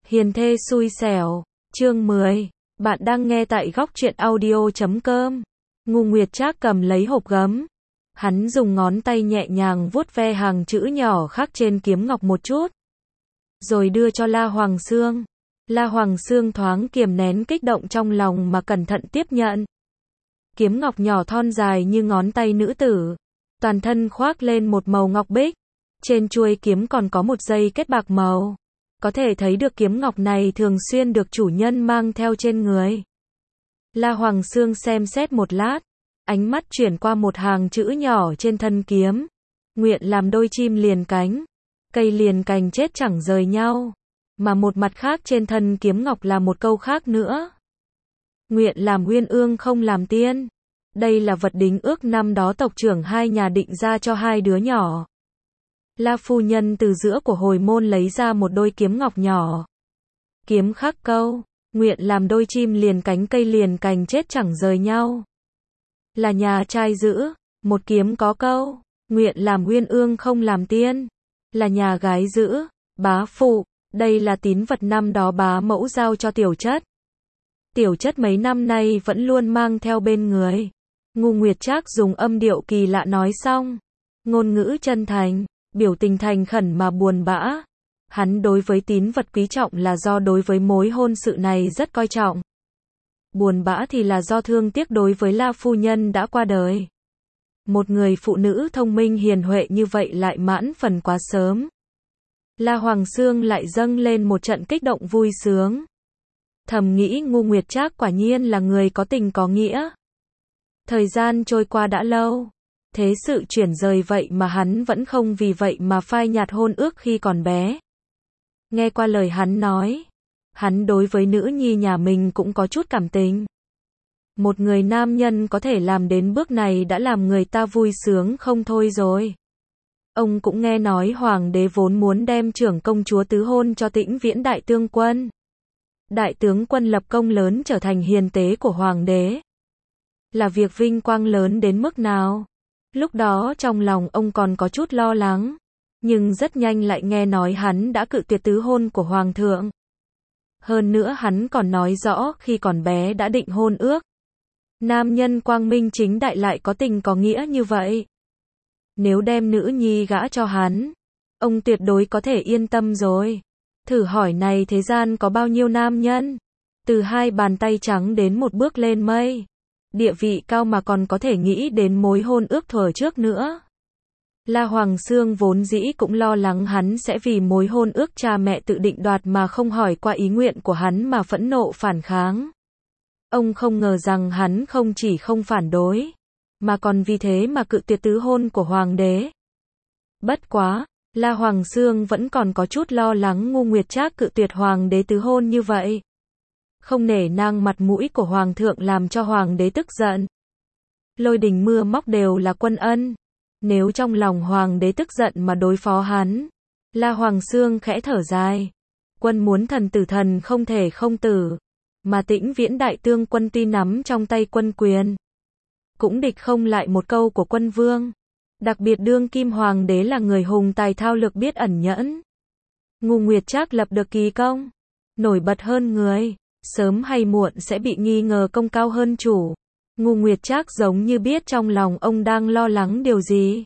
Hiền thê xui xẻo, chương 10. Bạn đang nghe tại góc truyện audio.com. Ngô Nguyệt Trác cầm lấy hộp gấm. Hắn dùng ngón tay nhẹ nhàng vuốt ve hàng chữ nhỏ khắc trên kiếm ngọc một chút. Rồi đưa cho La Hoàng Xương. La Hoàng Xương thoáng kiềm nén kích động trong lòng mà cẩn thận tiếp nhận. Kiếm ngọc nhỏ thon dài như ngón tay nữ tử. Toàn thân khoác lên một màu ngọc bích. Trên chuôi kiếm còn có một dây kết bạc màu. Có thể thấy được kiếm ngọc này thường xuyên được chủ nhân mang theo trên người. La Hoàng Xương xem xét một lát, ánh mắt chuyển qua một hàng chữ nhỏ trên thân kiếm. Nguyện làm đôi chim liền cánh, cây liền cành chết chẳng rời nhau. Mà một mặt khác trên thân kiếm ngọc là một câu khác nữa. Nguyện làm uyên ương không làm tiên. Đây là vật đính ước năm đó tộc trưởng hai nhà định ra cho hai đứa nhỏ. La phu nhân từ giữa của hồi môn lấy ra một đôi kiếm ngọc nhỏ. Kiếm khắc câu, nguyện làm đôi chim liền cánh cây liền cành chết chẳng rời nhau. Là nhà trai giữ, một kiếm có câu, nguyện làm uyên ương không làm tiên. Là nhà gái giữ, bá phụ, đây là tín vật năm đó bá mẫu giao cho tiểu chất. Tiểu chất mấy năm nay vẫn luôn mang theo bên người. Ngô Nguyệt Trác dùng âm điệu kỳ lạ nói xong. Ngôn ngữ chân thành, biểu tình thành khẩn mà buồn bã. Hắn đối với tín vật quý trọng là do đối với mối hôn sự này rất coi trọng. Buồn bã thì là do thương tiếc đối với La phu nhân đã qua đời. Một người phụ nữ thông minh hiền huệ như vậy lại mãn phần quá sớm. La Hoàng Xương lại dâng lên một trận kích động vui sướng. Thầm nghĩ Ngô Nguyệt Trác quả nhiên là người có tình có nghĩa. Thời gian trôi qua đã lâu. Thế sự chuyển rời vậy mà hắn vẫn không vì vậy mà phai nhạt hôn ước khi còn bé. Nghe qua lời hắn nói, hắn đối với nữ nhi nhà mình cũng có chút cảm tình. Một người nam nhân có thể làm đến bước này đã làm người ta vui sướng không thôi rồi. Ông cũng nghe nói hoàng đế vốn muốn đem trưởng công chúa tứ hôn cho Tĩnh Viễn đại tướng quân. Đại tướng quân lập công lớn trở thành hiền tế của hoàng đế. Là việc vinh quang lớn đến mức nào? Lúc đó trong lòng ông còn có chút lo lắng, nhưng rất nhanh lại nghe nói hắn đã cự tuyệt tứ hôn của hoàng thượng. Hơn nữa hắn còn nói rõ khi còn bé đã định hôn ước. Nam nhân quang minh chính đại lại có tình có nghĩa như vậy. Nếu đem nữ nhi gả cho hắn, ông tuyệt đối có thể yên tâm rồi. Thử hỏi này thế gian có bao nhiêu nam nhân, từ hai bàn tay trắng đến một bước lên mây. Địa vị cao mà còn có thể nghĩ đến mối hôn ước thuở trước nữa. La Hoàng Xương vốn dĩ cũng lo lắng hắn sẽ vì mối hôn ước cha mẹ tự định đoạt mà không hỏi qua ý nguyện của hắn mà phẫn nộ phản kháng. Ông không ngờ rằng hắn không chỉ không phản đối, mà còn vì thế mà cự tuyệt tứ hôn của hoàng đế. Bất quá, La Hoàng Xương vẫn còn có chút lo lắng Ngô Nguyệt Trác cự tuyệt hoàng đế tứ hôn như vậy. Không nể nang mặt mũi của hoàng thượng làm cho hoàng đế tức giận. Lôi đình mưa móc đều là quân ân. Nếu trong lòng hoàng đế tức giận mà đối phó hắn, La Hoàng Xương khẽ thở dài. Quân muốn thần tử thần không thể không tử. Mà Tĩnh Viễn đại tướng quân tuy nắm trong tay quân quyền, cũng địch không lại một câu của quân vương. Đặc biệt đương kim hoàng đế là người hùng tài thao lược biết ẩn nhẫn. Ngô Nguyệt Trác lập được kỳ công, nổi bật hơn người. Sớm hay muộn sẽ bị nghi ngờ công cao hơn chủ. Ngô Nguyệt Trác giống như biết trong lòng ông đang lo lắng điều gì.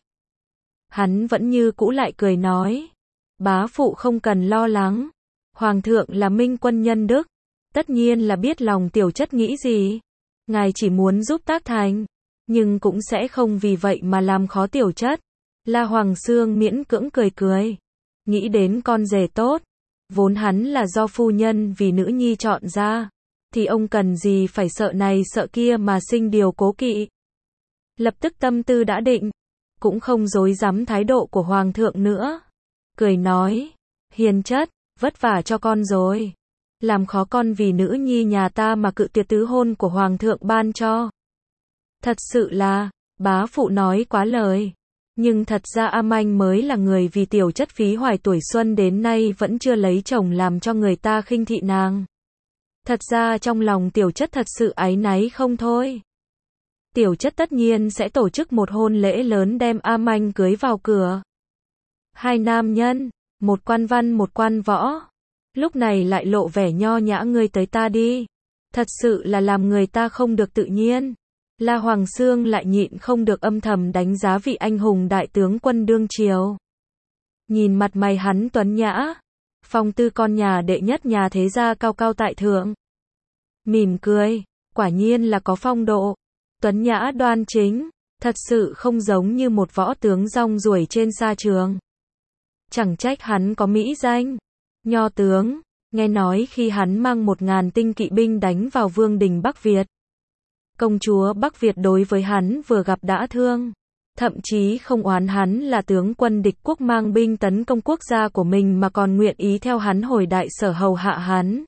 Hắn vẫn như cũ lại cười nói. Bá phụ không cần lo lắng. Hoàng thượng là minh quân nhân đức. Tất nhiên là biết lòng tiểu chất nghĩ gì. Ngài chỉ muốn giúp tác thành. Nhưng cũng sẽ không vì vậy mà làm khó tiểu chất. La Hoàng Xương miễn cưỡng cười cười. Nghĩ đến con rể tốt. Vốn hắn là do phu nhân vì nữ nhi chọn ra, thì ông cần gì phải sợ này sợ kia mà sinh điều cố kỵ. Lập tức tâm tư đã định, cũng không dối dám thái độ của hoàng thượng nữa. Cười nói, hiền chất, vất vả cho con rồi. Làm khó con vì nữ nhi nhà ta mà cự tuyệt tứ hôn của hoàng thượng ban cho. Thật sự là, bá phụ nói quá lời. Nhưng thật ra A Manh mới là người vì tiểu chất phí hoài tuổi xuân đến nay vẫn chưa lấy chồng làm cho người ta khinh thị nàng. Thật ra trong lòng tiểu chất thật sự áy náy không thôi. Tiểu chất tất nhiên sẽ tổ chức một hôn lễ lớn đem A Manh cưới vào cửa. Hai nam nhân, một quan văn một quan võ. lúc này lại lộ vẻ nho nhã, ngươi tới ta đi. Thật sự là làm người ta không được tự nhiên. La Hoàng Xương lại nhịn không được âm thầm đánh giá vị anh hùng đại tướng quân đương triều. Nhìn mặt mày hắn tuấn nhã, phong tư con nhà đệ nhất nhà thế gia cao cao tại thượng. Mỉm cười, quả nhiên là có phong độ, tuấn nhã đoan chính, thật sự không giống như một võ tướng rong ruổi trên sa trường. Chẳng trách hắn có mỹ danh, nho tướng, nghe nói khi hắn mang 1000 tinh kỵ binh đánh vào vương đình Bắc Việt. Công chúa Bắc Việt đối với hắn vừa gặp đã thương, thậm chí không oán hắn là tướng quân địch quốc mang binh tấn công quốc gia của mình mà còn nguyện ý theo hắn hồi đại sở hầu hạ hắn.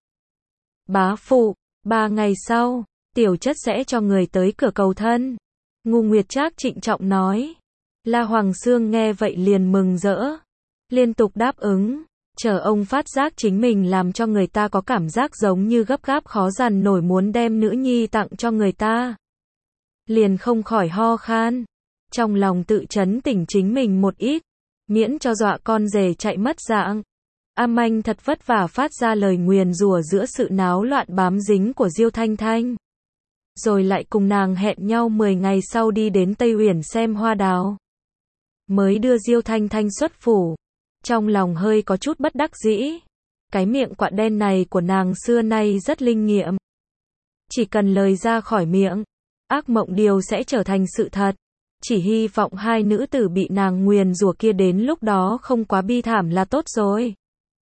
Bá phụ, 3 ngày sau, tiểu chất sẽ cho người tới cửa cầu thân. Ngu Nguyệt Trác trịnh trọng nói. La Hoàng Xương nghe vậy liền mừng rỡ, liên tục đáp ứng, chờ ông phát giác chính mình làm cho người ta có cảm giác giống như gấp gáp khó dằn nổi muốn đem nữ nhi tặng cho người ta. Liền không khỏi ho khan, trong lòng tự trấn tỉnh chính mình một ít, miễn cho dọa con rể chạy mất dạng. Am Anh thật vất vả phát ra lời nguyền rủa giữa sự náo loạn bám dính của Diêu Thanh Thanh. Rồi lại cùng nàng hẹn nhau 10 ngày sau đi đến Tây Uyển xem hoa đào. Mới đưa Diêu Thanh Thanh xuất phủ, trong lòng hơi có chút bất đắc dĩ. Cái miệng quạ đen này của nàng xưa nay rất linh nghiệm. Chỉ cần lời ra khỏi miệng, ác mộng điều sẽ trở thành sự thật. Chỉ hy vọng hai nữ tử bị nàng nguyền rủa kia đến lúc đó không quá bi thảm là tốt rồi.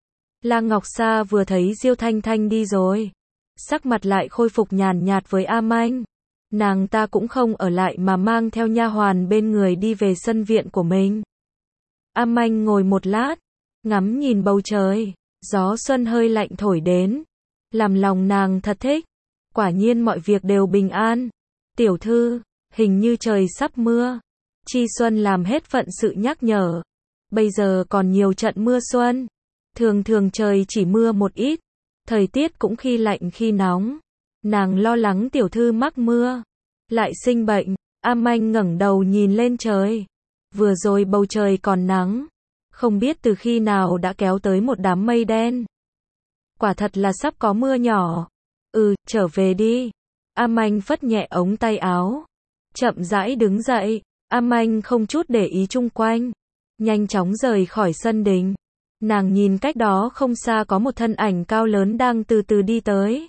La Ngọc Sa vừa thấy Diêu Thanh Thanh đi rồi, sắc mặt lại khôi phục nhàn nhạt với Am Anh. Nàng ta cũng không ở lại mà mang theo nha hoàn bên người đi về sân viện của mình. Am Anh ngồi một lát, ngắm nhìn bầu trời, gió xuân hơi lạnh thổi đến, làm lòng nàng thật thích. Quả nhiên mọi việc đều bình an. Tiểu thư, hình như trời sắp mưa. Chi Xuân làm hết phận sự nhắc nhở. Bây giờ còn nhiều trận mưa xuân. Thường thường trời chỉ mưa một ít, thời tiết cũng khi lạnh khi nóng. Nàng lo lắng tiểu thư mắc mưa, lại sinh bệnh. Am Anh ngẩng đầu nhìn lên trời. Vừa rồi bầu trời còn nắng, không biết từ khi nào đã kéo tới một đám mây đen. Quả thật là sắp có mưa nhỏ. Trở về đi. Am Anh phất nhẹ ống tay áo, chậm rãi đứng dậy. Am Anh không chút để ý chung quanh, nhanh chóng rời khỏi sân đình. Nàng nhìn cách đó không xa có một thân ảnh cao lớn đang từ từ đi tới.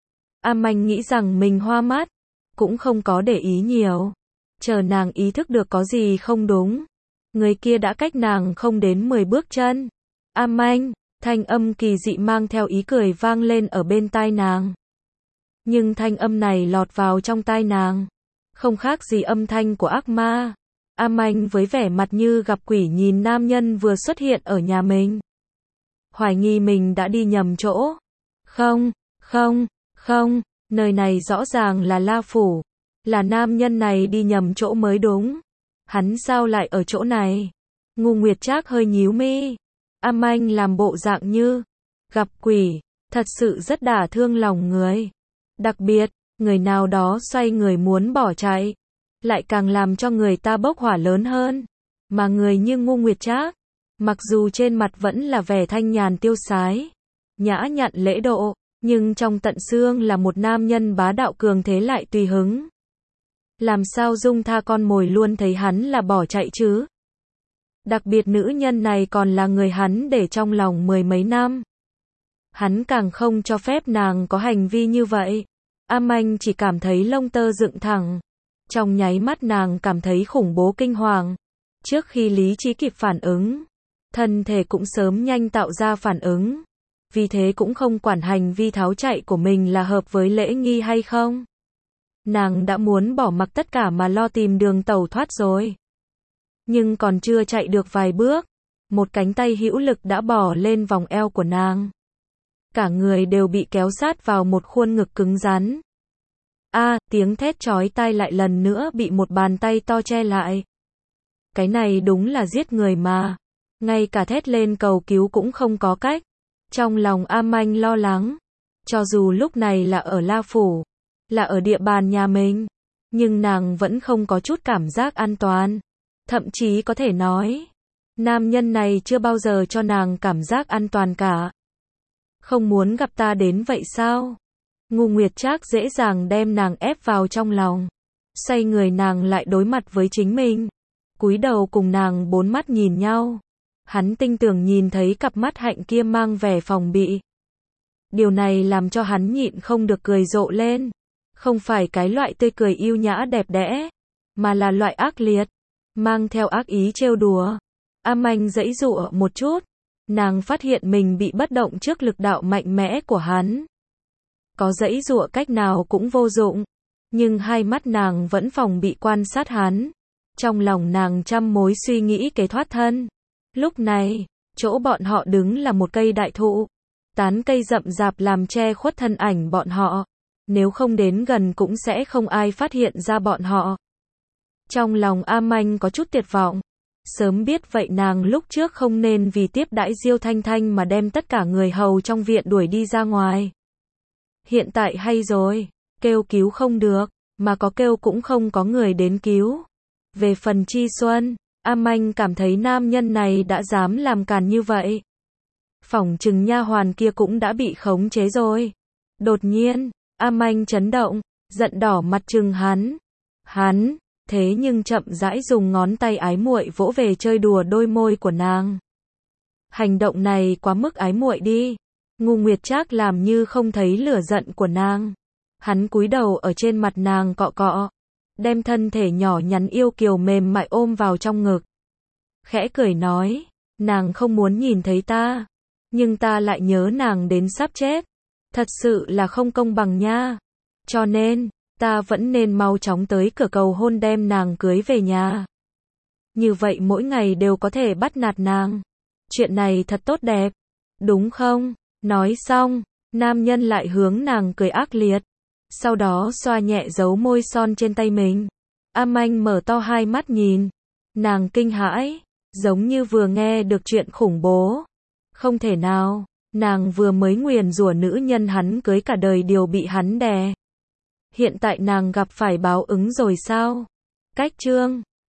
Am Anh nghĩ rằng mình hoa mắt, cũng không có để ý nhiều. Chờ nàng ý thức được có gì không đúng, người kia đã cách nàng không đến 10 bước chân. Am Anh, thanh âm kỳ dị mang theo ý cười vang lên ở bên tai nàng. Nhưng thanh âm này lọt vào trong tai nàng, không khác gì âm thanh của ác ma. Am Anh với vẻ mặt như gặp quỷ nhìn nam nhân vừa xuất hiện ở nhà mình. Hoài nghi mình đã đi nhầm chỗ. Không, nơi này rõ ràng là La Phủ. Là nam nhân này đi nhầm chỗ mới đúng. Hắn sao lại ở chỗ này? Ngu Nguyệt Trác hơi nhíu mi. Am Anh làm bộ dạng như gặp quỷ, thật sự rất đả thương lòng người. Đặc biệt, người nào đó xoay người muốn bỏ chạy, lại càng làm cho người ta bốc hỏa lớn hơn. Mà người như Ngu Nguyệt Trác, mặc dù trên mặt vẫn là vẻ thanh nhàn tiêu sái, nhã nhặn lễ độ, nhưng trong tận xương là một nam nhân bá đạo cường thế lại tùy hứng. Làm sao dung tha con mồi luôn thấy hắn là bỏ chạy chứ? Đặc biệt nữ nhân này còn là người hắn để trong lòng 10 mấy năm. Hắn càng không cho phép nàng có hành vi như vậy. Am Anh chỉ cảm thấy lông tơ dựng thẳng. Trong nháy mắt nàng cảm thấy khủng bố kinh hoàng. Trước khi lý trí kịp phản ứng, thân thể cũng sớm nhanh tạo ra phản ứng. Vì thế cũng không quản hành vi tháo chạy của mình là hợp với lễ nghi hay không. Nàng đã muốn bỏ mặc tất cả mà lo tìm đường tẩu thoát rồi. Nhưng còn chưa chạy được vài bước, một cánh tay hữu lực đã bò lên vòng eo của nàng. Cả người đều bị kéo sát vào một khuôn ngực cứng rắn. Tiếng thét chói tai lại lần nữa bị một bàn tay to che lại. Cái này đúng là giết người mà. Ngay cả thét lên cầu cứu cũng không có cách. Trong lòng Am Anh lo lắng. Cho dù lúc này là ở La Phủ, là ở địa bàn nhà mình, nhưng nàng vẫn không có chút cảm giác an toàn. Thậm chí có thể nói, nam nhân này chưa bao giờ cho nàng cảm giác an toàn cả. Không muốn gặp ta đến vậy sao? Ngô Nguyệt Trác dễ dàng đem nàng ép vào trong lòng. Xoay người nàng lại đối mặt với chính mình. Cúi đầu cùng nàng bốn mắt nhìn nhau. Hắn tinh tường nhìn thấy cặp mắt hạnh kia mang vẻ phòng bị. Điều này làm cho hắn nhịn không được cười rộ lên. Không phải cái loại tươi cười yêu nhã đẹp đẽ, mà là loại ác liệt, mang theo ác ý trêu đùa. Anh giãy giụa một chút. Nàng phát hiện mình bị bất động trước lực đạo mạnh mẽ của hắn. Có giãy giụa cách nào cũng vô dụng. Nhưng hai mắt nàng vẫn phòng bị quan sát hắn. Trong lòng nàng trăm mối suy nghĩ kế thoát thân. Lúc này, chỗ bọn họ đứng là một cây đại thụ. Tán cây rậm rạp làm che khuất thân ảnh bọn họ. Nếu không đến gần cũng sẽ không ai phát hiện ra bọn họ. Trong lòng Anh có chút tuyệt vọng. Sớm biết vậy nàng lúc trước không nên vì tiếp đãi Diêu Thanh Thanh mà đem tất cả người hầu trong viện đuổi đi ra ngoài. Hiện tại hay rồi, kêu cứu không được, mà có kêu cũng không có người đến cứu. Về phần Chi Xuân, Anh cảm thấy nam nhân này đã dám làm càn như vậy. Phỏng chừng nha hoàn kia cũng đã bị khống chế rồi. Đột nhiên, Anh chấn động, giận đỏ mặt trừng hắn, thế nhưng chậm rãi dùng ngón tay ái muội vỗ về chơi đùa đôi môi của nàng. Hành động này quá mức ái muội đi. Ngô Nguyệt Trác làm như không thấy lửa giận của nàng. Hắn cúi đầu ở trên mặt nàng cọ cọ, đem thân thể nhỏ nhắn yêu kiều mềm mại ôm vào trong ngực. Khẽ cười nói, nàng không muốn nhìn thấy ta, nhưng ta lại nhớ nàng đến sắp chết. Thật sự là không công bằng nha. Cho nên, ta vẫn nên mau chóng tới cửa cầu hôn đem nàng cưới về nhà. Như vậy mỗi ngày đều có thể bắt nạt nàng. Chuyện này thật tốt đẹp, đúng không? Nói xong, nam nhân lại hướng nàng cười ác liệt. Sau đó xoa nhẹ dấu môi son trên tay mình. Anh mở to hai mắt nhìn. Nàng kinh hãi, giống như vừa nghe được chuyện khủng bố. Không thể nào, nàng vừa mới nguyền rủa nữ nhân hắn cưới cả đời đều bị hắn đè. Hiện tại nàng gặp phải báo ứng rồi sao? Cách chương